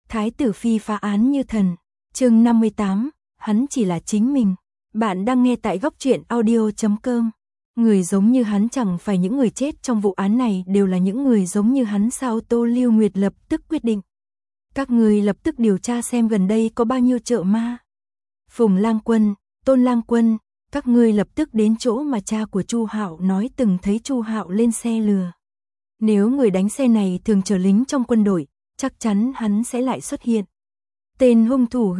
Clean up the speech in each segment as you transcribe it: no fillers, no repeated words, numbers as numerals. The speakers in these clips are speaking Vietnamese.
Thái tử phi phá án như thần. Chương 58, hắn chỉ là chính mình. Bạn đang nghe tại góc truyện audio.com. Người giống như hắn chẳng phải những người chết trong vụ án này đều là những người giống như hắn sao? Tô Lưu Nguyệt lập tức quyết định. Các người lập tức điều tra xem gần đây có bao nhiêu chợ ma. Phùng Lang Quân, Tôn Lang Quân, các ngươi lập tức đến chỗ mà cha của Chu Hạo nói từng thấy Chu Hạo lên xe lừa. Nếu người đánh xe này thường chở lính trong quân đội, chắc chắn hắn sẽ lại xuất hiện. Tên hung thủ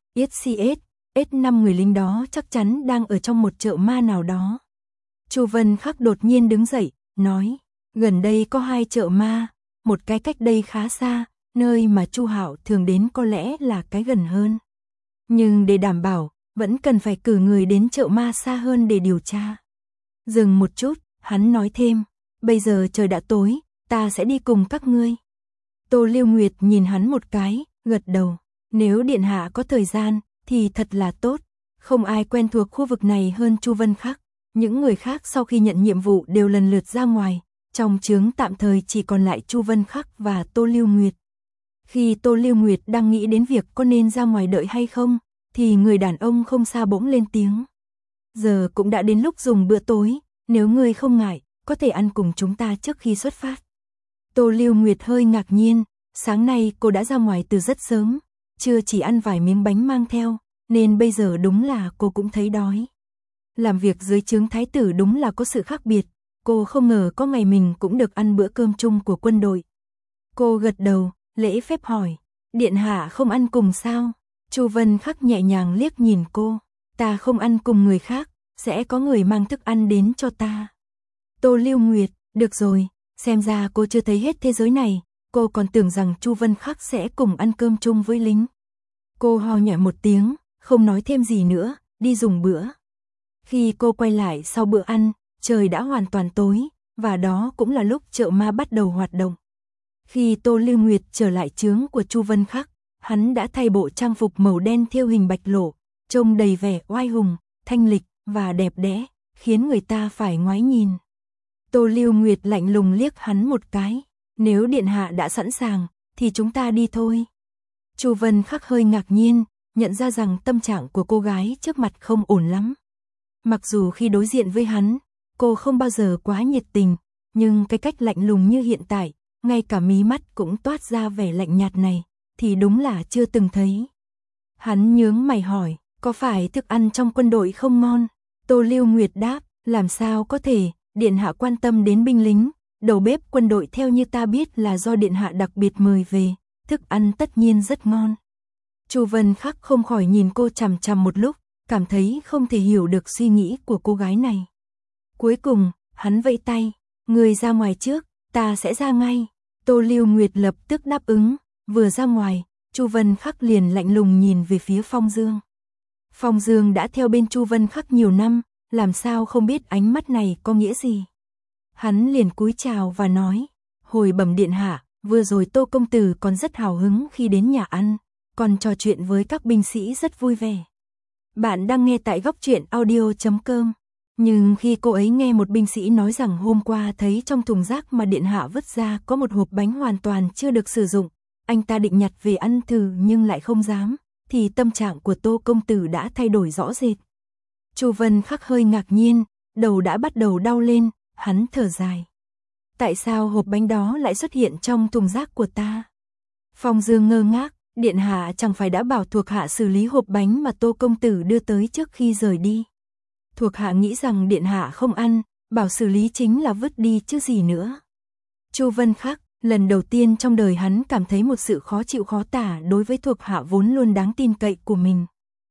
GXCS, S5 người lính đó chắc chắn đang ở trong một chợ ma nào đó. Chu Vân Khắc đột nhiên đứng dậy, nói, gần đây có 2 chợ ma, một cái cách đây khá xa, nơi mà Chu Hạo thường đến có lẽ là cái gần hơn. Nhưng để đảm bảo, vẫn cần phải cử người đến chợ ma xa hơn để điều tra. Dừng một chút, hắn nói thêm, bây giờ trời đã tối, ta sẽ đi cùng các ngươi. Tô Lưu Nguyệt nhìn hắn một cái, gật đầu, nếu điện hạ có thời gian, thì thật là tốt, không ai quen thuộc khu vực này hơn Chu Vân Khắc. Những người khác sau khi nhận nhiệm vụ đều lần lượt ra ngoài, trong trướng tạm thời chỉ còn lại Chu Vân Khắc và Tô Lưu Nguyệt. Khi Tô Lưu Nguyệt đang nghĩ đến việc có nên ra ngoài đợi hay không, thì người đàn ông không xa bỗng lên tiếng. Giờ cũng đã đến lúc dùng bữa tối, nếu ngươi không ngại, có thể ăn cùng chúng ta trước khi xuất phát. Tô Lưu Nguyệt hơi ngạc nhiên, sáng nay cô đã ra ngoài từ rất sớm, chưa chỉ ăn vài miếng bánh mang theo, nên bây giờ đúng là cô cũng thấy đói. Làm việc dưới trướng thái tử đúng là có sự khác biệt, cô không ngờ có ngày mình cũng được ăn bữa cơm chung của quân đội. Cô gật đầu, lễ phép hỏi, điện hạ không ăn cùng sao? Chu Vân Khắc nhẹ nhàng liếc nhìn cô, ta không ăn cùng người khác, sẽ có người mang thức ăn đến cho ta. Tô Lưu Nguyệt, được rồi, xem ra cô chưa thấy hết thế giới này, cô còn tưởng rằng Chu Vân Khắc sẽ cùng ăn cơm chung với lính. Cô ho nhẹ một tiếng, không nói thêm gì nữa, đi dùng bữa. Khi cô quay lại sau bữa ăn, trời đã hoàn toàn tối, và đó cũng là lúc chợ ma bắt đầu hoạt động. Khi Tô Lưu Nguyệt trở lại trướng của Chu Vân Khắc, hắn đã thay bộ trang phục màu đen thêu hình bạch lộ, trông đầy vẻ oai hùng, thanh lịch và đẹp đẽ, khiến người ta phải ngoái nhìn. Tô Lưu Nguyệt lạnh lùng liếc hắn một cái, nếu điện hạ đã sẵn sàng, thì chúng ta đi thôi. Chu Vân Khắc hơi ngạc nhiên, nhận ra rằng tâm trạng của cô gái trước mặt không ổn lắm. Mặc dù khi đối diện với hắn, cô không bao giờ quá nhiệt tình, nhưng cái cách lạnh lùng như hiện tại, ngay cả mí mắt cũng toát ra vẻ lạnh nhạt này, thì đúng là chưa từng thấy. Hắn nhướng mày hỏi, có phải thức ăn trong quân đội không ngon? Tô Lưu Nguyệt đáp, làm sao có thể, điện hạ quan tâm đến binh lính, đầu bếp quân đội theo như ta biết là do điện hạ đặc biệt mời về, thức ăn tất nhiên rất ngon. Chu Vân Khắc không khỏi nhìn cô chằm chằm một lúc, cảm thấy không thể hiểu được suy nghĩ của cô gái này. Cuối cùng, hắn vẫy tay, người ra ngoài trước, ta sẽ ra ngay. Tô Lưu Nguyệt lập tức đáp ứng, vừa ra ngoài, Chu Vân Khắc liền lạnh lùng nhìn về phía Phong Dương. Phong Dương đã theo bên Chu Vân Khắc nhiều năm, làm sao không biết ánh mắt này có nghĩa gì. Hắn liền cúi chào và nói, hồi bẩm điện hạ, vừa rồi Tô công tử còn rất hào hứng khi đến nhà ăn, còn trò chuyện với các binh sĩ rất vui vẻ. Bạn đang nghe tại góc truyện audio.com. Nhưng khi cô ấy nghe một binh sĩ nói rằng hôm qua thấy trong thùng rác mà điện hạ vứt ra có một hộp bánh hoàn toàn chưa được sử dụng, anh ta định nhặt về ăn thử nhưng lại không dám, thì tâm trạng của Tô công tử đã thay đổi rõ rệt. Chu Vân Khắc hơi ngạc nhiên, đầu đã bắt đầu đau lên, hắn thở dài. Tại sao hộp bánh đó lại xuất hiện trong thùng rác của ta? Phong Dương ngơ ngác, điện hạ chẳng phải đã bảo thuộc hạ xử lý hộp bánh mà Tô công tử đưa tới trước khi rời đi. Thuộc hạ nghĩ rằng điện hạ không ăn, bảo xử lý chính là vứt đi chứ gì nữa. Chu Vân Khắc, lần đầu tiên trong đời hắn cảm thấy một sự khó chịu khó tả đối với thuộc hạ vốn luôn đáng tin cậy của mình.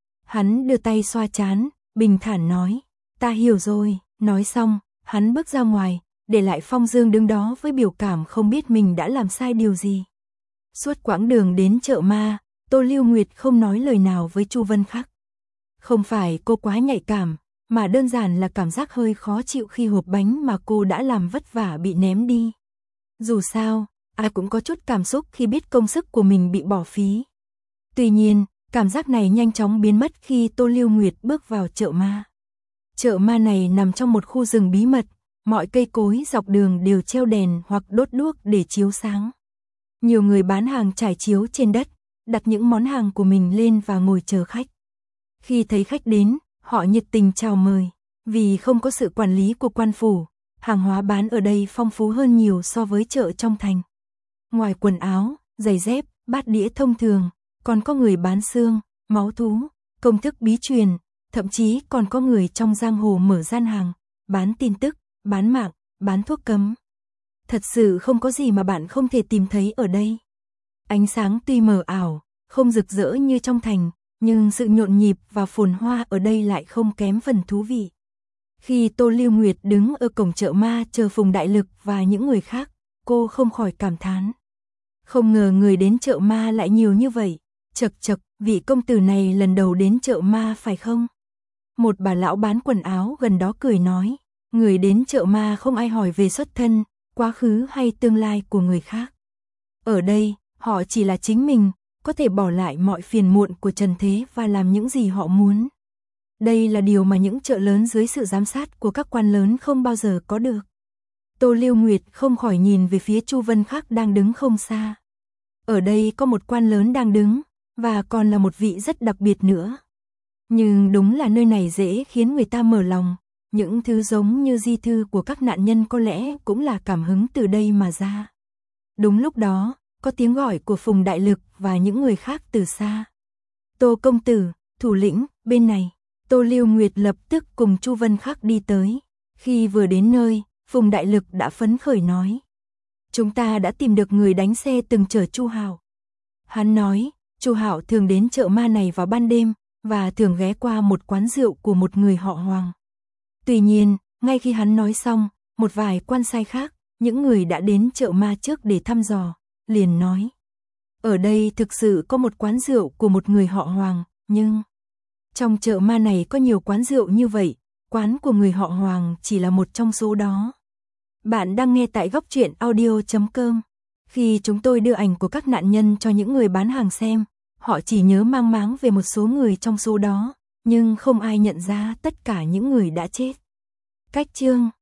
Hắn đưa tay xoa trán, bình thản nói, ta hiểu rồi, nói xong, hắn bước ra ngoài, để lại Phong Dương đứng đó với biểu cảm không biết mình đã làm sai điều gì. Suốt quãng đường đến chợ ma, Tô Lưu Nguyệt không nói lời nào với Chu Vân Khắc. Không phải cô quá nhạy cảm, mà đơn giản là cảm giác hơi khó chịu khi hộp bánh mà cô đã làm vất vả bị ném đi. Dù sao, ai cũng có chút cảm xúc khi biết công sức của mình bị bỏ phí. Tuy nhiên, cảm giác này nhanh chóng biến mất khi Tô Lưu Nguyệt bước vào chợ ma. Chợ ma này nằm trong một khu rừng bí mật, mọi cây cối dọc đường đều treo đèn hoặc đốt đuốc để chiếu sáng. Nhiều người bán hàng trải chiếu trên đất, đặt những món hàng của mình lên và ngồi chờ khách. Khi thấy khách đến, họ nhiệt tình chào mời. Vì không có sự quản lý của quan phủ, hàng hóa bán ở đây phong phú hơn nhiều so với chợ trong thành. Ngoài quần áo, giày dép, bát đĩa thông thường, còn có người bán xương, máu thú, công thức bí truyền, thậm chí còn có người trong giang hồ mở gian hàng, bán tin tức, bán mạng, bán thuốc cấm. Thật sự không có gì mà bạn không thể tìm thấy ở đây. Ánh sáng tuy mờ ảo, không rực rỡ như trong thành, nhưng sự nhộn nhịp và phồn hoa ở đây lại không kém phần thú vị. Khi Tô Lưu Nguyệt đứng ở cổng chợ ma chờ Phùng Đại Lực và những người khác, cô không khỏi cảm thán. Không ngờ người đến chợ ma lại nhiều như vậy. Chậc chậc, vị công tử này lần đầu đến chợ ma phải không? Một bà lão bán quần áo gần đó cười nói, người đến chợ ma không ai hỏi về xuất thân, quá khứ hay tương lai của người khác. Ở đây, họ chỉ là chính mình, có thể bỏ lại mọi phiền muộn của trần thế và làm những gì họ muốn. Đây là điều mà những chợ lớn dưới sự giám sát của các quan lớn không bao giờ có được. Tô Lưu Nguyệt không khỏi nhìn về phía Chu Vân Khắc đang đứng không xa. Ở đây có một quan lớn đang đứng, và còn là một vị rất đặc biệt nữa. Nhưng đúng là nơi này dễ khiến người ta mở lòng, những thứ giống như di thư của các nạn nhân có lẽ cũng là cảm hứng từ đây mà ra. Đúng lúc đó, có tiếng gọi của Phùng Đại Lực và những người khác từ xa. Tô công tử, thủ lĩnh, bên này. Tô Lưu Nguyệt lập tức cùng Chu Vân Khắc đi tới. Khi vừa đến nơi, Phùng Đại Lực đã phấn khởi nói. Chúng ta đã tìm được người đánh xe từng chở Chu Hạo. Hắn nói, Chu Hạo thường đến chợ ma này vào ban đêm, và thường ghé qua một quán rượu của một người họ Hoàng. Tuy nhiên, ngay khi hắn nói xong, một vài quan sai khác, những người đã đến chợ ma trước để thăm dò, liền nói. Ở đây thực sự có một quán rượu của một người họ Hoàng, nhưng trong chợ ma này có nhiều quán rượu như vậy, quán của người họ Hoàng chỉ là một trong số đó. Bạn đang nghe tại góc truyện audio.com. Khi chúng tôi đưa ảnh của các nạn nhân cho những người bán hàng xem, họ chỉ nhớ mang máng về một số người trong số đó, nhưng không ai nhận ra tất cả những người đã chết. Cách chương